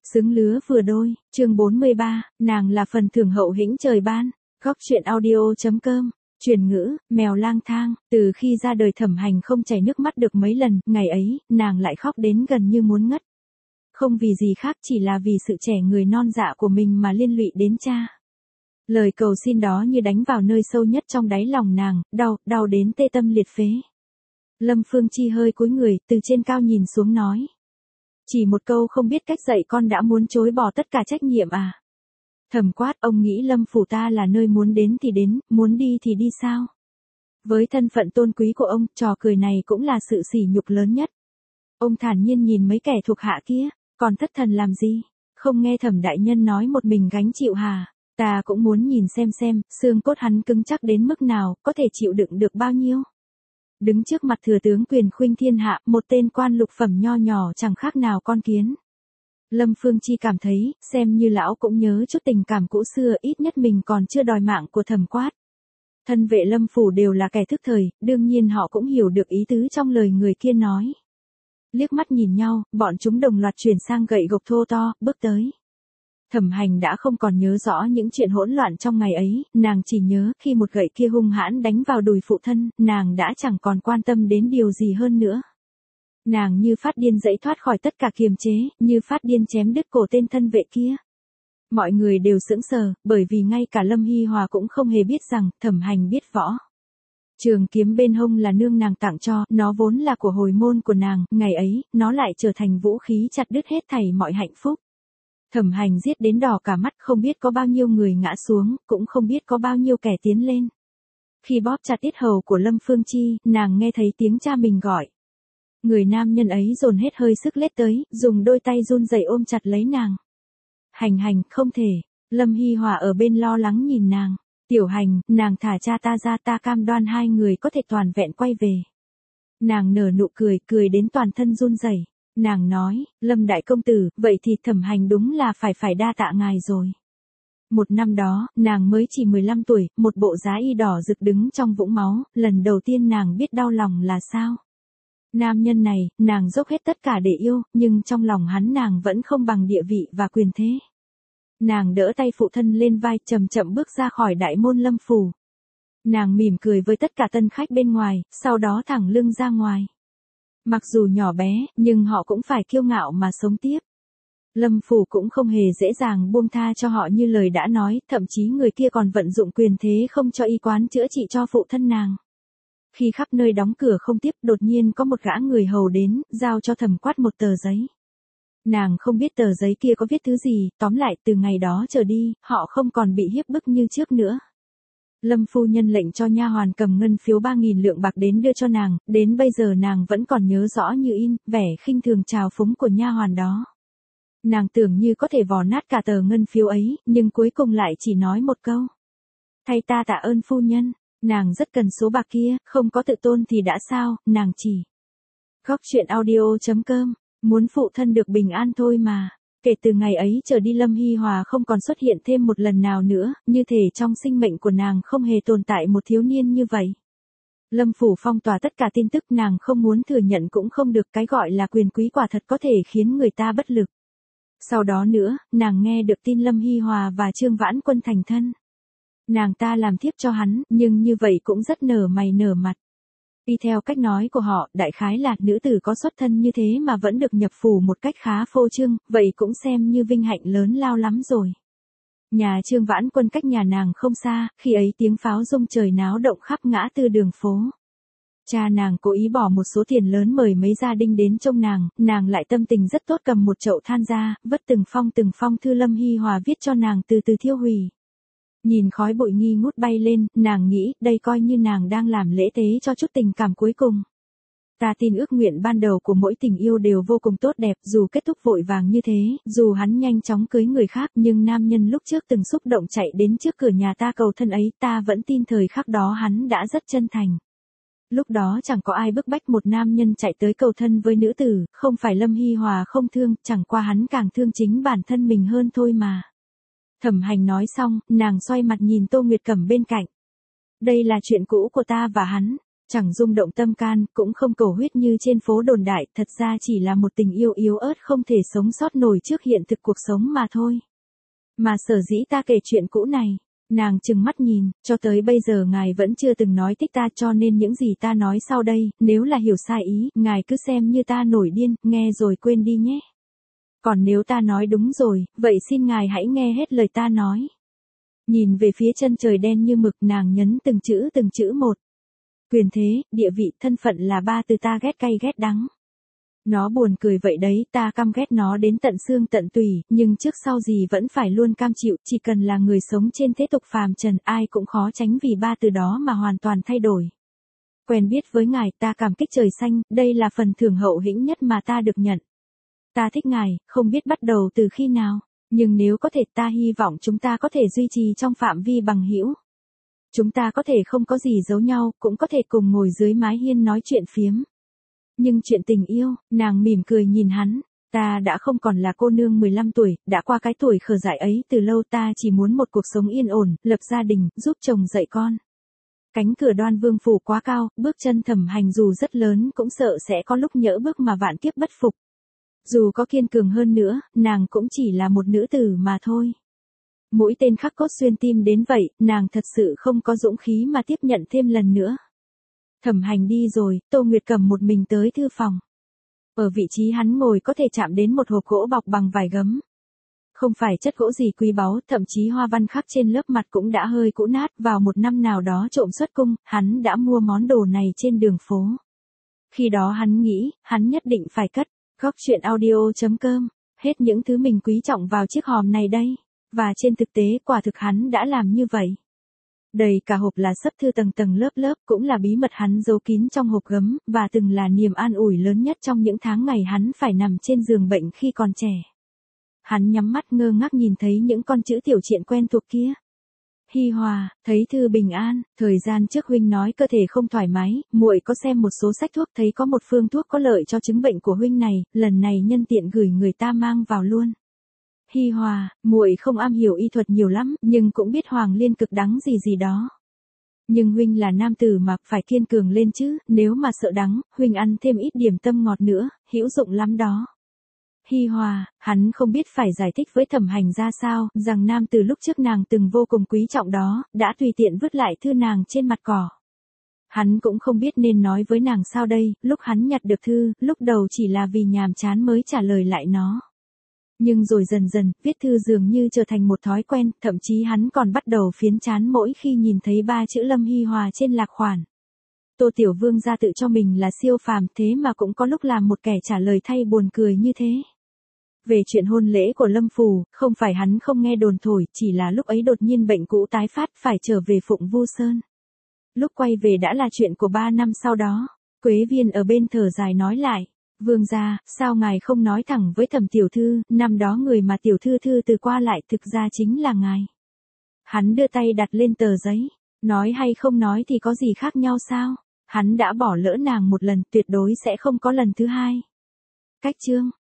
Xứng lứa vừa đôi, chương 43, nàng là phần thưởng hậu hĩnh trời ban. Góc truyện audio.com, chuyển ngữ, mèo lang thang, từ khi ra đời Thẩm Hành không chảy nước mắt được mấy lần, ngày ấy, nàng lại khóc đến gần như muốn ngất. Không vì gì khác chỉ là vì sự trẻ người non dạ của mình mà liên lụy đến cha. Lời cầu xin đó như đánh vào nơi sâu nhất trong đáy lòng nàng, đau đến tê tâm liệt phế. Lâm Phương Chi hơi cúi người, từ trên cao nhìn xuống nói. Chỉ một câu không biết cách dạy con đã muốn chối bỏ tất cả trách nhiệm à? Thẩm quát, ông nghĩ Lâm phủ ta là nơi muốn đến thì đến, muốn đi thì đi sao? Với thân phận tôn quý của ông, trò cười này cũng là sự sỉ nhục lớn nhất. Ông thản nhiên nhìn mấy kẻ thuộc hạ kia, còn thất thần làm gì? Không nghe Thẩm đại nhân nói một mình gánh chịu hà? Ta cũng muốn nhìn xem, xương cốt hắn cứng chắc đến mức nào, có thể chịu đựng được bao nhiêu? Đứng trước mặt thừa tướng quyền khuynh thiên hạ, một tên quan lục phẩm nho nhỏ chẳng khác nào con kiến. Lâm Phương Chi cảm thấy, xem như lão cũng nhớ chút tình cảm cũ xưa, ít nhất mình còn chưa đòi mạng của Thẩm quát. Thân vệ Lâm phủ đều là kẻ thức thời, đương nhiên họ cũng hiểu được ý tứ trong lời người kia nói. Liếc mắt nhìn nhau, bọn chúng đồng loạt chuyển sang gậy gộc thô to, bước tới. Thẩm Hành đã không còn nhớ rõ những chuyện hỗn loạn trong ngày ấy, nàng chỉ nhớ khi một gậy kia hung hãn đánh vào đùi phụ thân, nàng đã chẳng còn quan tâm đến điều gì hơn nữa. Nàng như phát điên dãy thoát khỏi tất cả kiềm chế, như phát điên chém đứt cổ tên thân vệ kia. Mọi người đều sững sờ, bởi vì ngay cả Lâm Hi Hòa cũng không hề biết rằng Thẩm Hành biết võ. Trường kiếm bên hông là nương nàng tặng cho, nó vốn là của hồi môn của nàng, ngày ấy, nó lại trở thành vũ khí chặt đứt hết thảy mọi hạnh phúc. Thẩm Hành giết đến đỏ cả mắt, không biết có bao nhiêu người ngã xuống, cũng không biết có bao nhiêu kẻ tiến lên. Khi bóp chặt yết hầu của Lâm Phương Chi, nàng nghe thấy tiếng cha mình gọi. Người nam nhân ấy dồn hết hơi sức lết tới, dùng đôi tay run rẩy ôm chặt lấy nàng. Hành, không thể. Lâm Hi Hòa ở bên lo lắng nhìn nàng. Tiểu Hành, nàng thả cha ta ra, ta cam đoan hai người có thể toàn vẹn quay về. Nàng nở nụ cười đến toàn thân run rẩy. Nàng nói, Lâm đại công tử, vậy thì Thẩm Hành đúng là phải đa tạ ngài rồi. Một năm đó, nàng mới chỉ 15 tuổi, một bộ giá y đỏ rực đứng trong vũng máu, lần đầu tiên nàng biết đau lòng là sao. Nam nhân này, nàng dốc hết tất cả để yêu, nhưng trong lòng hắn nàng vẫn không bằng địa vị và quyền thế. Nàng đỡ tay phụ thân lên vai, chậm chậm bước ra khỏi đại môn Lâm phủ. Nàng mỉm cười với tất cả tân khách bên ngoài, sau đó thẳng lưng ra ngoài. Mặc dù nhỏ bé, nhưng họ cũng phải kiêu ngạo mà sống tiếp. Lâm phủ cũng không hề dễ dàng buông tha cho họ như lời đã nói, thậm chí người kia còn vận dụng quyền thế không cho y quán chữa trị cho phụ thân nàng. Khi khắp nơi đóng cửa không tiếp, đột nhiên có một gã người hầu đến, giao cho Thẩm quát một tờ giấy. Nàng không biết tờ giấy kia có viết thứ gì, tóm lại từ ngày đó trở đi, họ không còn bị hiếp bức như trước nữa. Lâm phu nhân lệnh cho nha hoàn cầm ngân phiếu 3.000 lượng bạc đến đưa cho nàng, đến bây giờ nàng vẫn còn nhớ rõ như in, vẻ khinh thường trào phúng của nha hoàn đó. Nàng tưởng như có thể vò nát cả tờ ngân phiếu ấy, nhưng cuối cùng lại chỉ nói một câu. Thay ta tạ ơn phu nhân, nàng rất cần số bạc kia, không có tự tôn thì đã sao, nàng chỉ. Góc truyện audio.com, muốn phụ thân được bình an thôi mà. Kể từ ngày ấy trở đi Lâm Hi Hòa không còn xuất hiện thêm một lần nào nữa, như thể trong sinh mệnh của nàng không hề tồn tại một thiếu niên như vậy. Lâm phủ phong tỏa tất cả tin tức, nàng không muốn thừa nhận cũng không được, cái gọi là quyền quý quả thật có thể khiến người ta bất lực. Sau đó nữa, nàng nghe được tin Lâm Hi Hòa và Trương Vãn Quân thành thân. Nàng ta làm thiếp cho hắn, nhưng như vậy cũng rất nở mày nở mặt. Y theo cách nói của họ, đại khái là nữ tử có xuất thân như thế mà vẫn được nhập phủ một cách khá phô trương, vậy cũng xem như vinh hạnh lớn lao lắm rồi. Nhà Trương Vãn Quân cách nhà nàng không xa, khi ấy tiếng pháo rung trời náo động khắp ngã tư đường phố. Cha nàng cố ý bỏ một số tiền lớn mời mấy gia đình đến trông nàng lại tâm tình rất tốt cầm một chậu than ra, vất từng phong thư Lâm Hi Hòa viết cho nàng từ từ thiêu hủy. Nhìn khói bụi nghi ngút bay lên, nàng nghĩ, đây coi như nàng đang làm lễ tế cho chút tình cảm cuối cùng. Ta tin ước nguyện ban đầu của mỗi tình yêu đều vô cùng tốt đẹp, dù kết thúc vội vàng như thế, dù hắn nhanh chóng cưới người khác, nhưng nam nhân lúc trước từng xúc động chạy đến trước cửa nhà ta cầu thân ấy, ta vẫn tin thời khắc đó hắn đã rất chân thành. Lúc đó chẳng có ai bức bách một nam nhân chạy tới cầu thân với nữ tử, không phải Lâm Hi Hòa không thương, chẳng qua hắn càng thương chính bản thân mình hơn thôi mà. Thẩm Hành nói xong, nàng xoay mặt nhìn Tô Nguyệt Cẩm bên cạnh. Đây là chuyện cũ của ta và hắn. Chẳng rung động tâm can, cũng không cầu huyết như trên phố đồn đại, thật ra chỉ là một tình yêu yếu ớt không thể sống sót nổi trước hiện thực cuộc sống mà thôi. Mà sở dĩ ta kể chuyện cũ này, nàng trừng mắt nhìn, cho tới bây giờ ngài vẫn chưa từng nói thích ta, cho nên những gì ta nói sau đây, nếu là hiểu sai ý, ngài cứ xem như ta nổi điên, nghe rồi quên đi nhé. Còn nếu ta nói đúng rồi, vậy xin ngài hãy nghe hết lời ta nói. Nhìn về phía chân trời đen như mực, nàng nhấn từng chữ một. Quyền thế, địa vị, thân phận là ba từ ta ghét cay ghét đắng. Nó buồn cười vậy đấy, ta căm ghét nó đến tận xương tận tủy, nhưng trước sau gì vẫn phải luôn cam chịu, chỉ cần là người sống trên thế tục phàm trần, ai cũng khó tránh vì ba từ đó mà hoàn toàn thay đổi. Quen biết với ngài, ta cảm kích trời xanh, đây là phần thưởng hậu hĩnh nhất mà ta được nhận. Ta thích ngài, không biết bắt đầu từ khi nào, nhưng nếu có thể ta hy vọng chúng ta có thể duy trì trong phạm vi bằng hữu. Chúng ta có thể không có gì giấu nhau, cũng có thể cùng ngồi dưới mái hiên nói chuyện phiếm. Nhưng chuyện tình yêu, nàng mỉm cười nhìn hắn, ta đã không còn là cô nương 15 tuổi, đã qua cái tuổi khờ dại ấy từ lâu, ta chỉ muốn một cuộc sống yên ổn, lập gia đình, giúp chồng dạy con. Cánh cửa Đoan Vương phủ quá cao, bước chân Thẩm Hành dù rất lớn cũng sợ sẽ có lúc nhỡ bước mà vạn kiếp bất phục. Dù có kiên cường hơn nữa, nàng cũng chỉ là một nữ tử mà thôi. Mũi tên khắc cốt xuyên tim đến vậy, nàng thật sự không có dũng khí mà tiếp nhận thêm lần nữa. Thẩm Hành đi rồi, Tô Nguyệt cầm một mình tới thư phòng. Ở vị trí hắn ngồi có thể chạm đến một hộp gỗ bọc bằng vải gấm. Không phải chất gỗ gì quý báu, thậm chí hoa văn khắc trên lớp mặt cũng đã hơi cũ nát, vào một năm nào đó trộm xuất cung, hắn đã mua món đồ này trên đường phố. Khi đó hắn nghĩ, hắn nhất định phải cất. Góc truyện audio.com, hết những thứ mình quý trọng vào chiếc hòm này đây. Và trên thực tế, quả thực hắn đã làm như vậy. Đầy cả hộp là sấp thư tầng tầng lớp lớp, cũng là bí mật hắn giấu kín trong hộp gấm, và từng là niềm an ủi lớn nhất trong những tháng ngày hắn phải nằm trên giường bệnh khi còn trẻ. Hắn nhắm mắt ngơ ngác nhìn thấy những con chữ tiểu triện quen thuộc kia. Hi Hòa, thấy thư bình an, thời gian trước huynh nói cơ thể không thoải mái, muội có xem một số sách thuốc, thấy có một phương thuốc có lợi cho chứng bệnh của huynh này, lần này nhân tiện gửi người ta mang vào luôn. Hi Hòa, muội không am hiểu y thuật nhiều lắm, nhưng cũng biết hoàng liên cực đắng gì gì đó. Nhưng huynh là nam tử mà, phải kiên cường lên chứ, nếu mà sợ đắng, huynh ăn thêm ít điểm tâm ngọt nữa, hữu dụng lắm đó. Hi Hòa, hắn không biết phải giải thích với Thẩm Hành ra sao, rằng nam từ lúc trước nàng từng vô cùng quý trọng đó, đã tùy tiện vứt lại thư nàng trên mặt cỏ. Hắn cũng không biết nên nói với nàng sao đây, lúc hắn nhặt được thư, lúc đầu chỉ là vì nhàm chán mới trả lời lại nó. Nhưng rồi dần dần, viết thư dường như trở thành một thói quen, thậm chí hắn còn bắt đầu phiến chán mỗi khi nhìn thấy ba chữ Lâm Hi Hòa trên lạc khoản. Tô Tiểu Vương ra tự cho mình là siêu phàm, thế mà cũng có lúc làm một kẻ trả lời thay buồn cười như thế. Về chuyện hôn lễ của Lâm Phù, không phải hắn không nghe đồn thổi, chỉ là lúc ấy đột nhiên bệnh cũ tái phát, phải trở về Phụng Vu Sơn. Lúc quay về đã là chuyện của 3 năm sau đó. Quế Viên ở bên thở dài nói lại, Vương gia, sao ngài không nói thẳng với Thẩm tiểu thư, năm đó người mà tiểu thư từ qua lại thực ra chính là ngài. Hắn đưa tay đặt lên tờ giấy, nói hay không nói thì có gì khác nhau sao, hắn đã bỏ lỡ nàng một lần, tuyệt đối sẽ không có lần thứ hai. Cách chương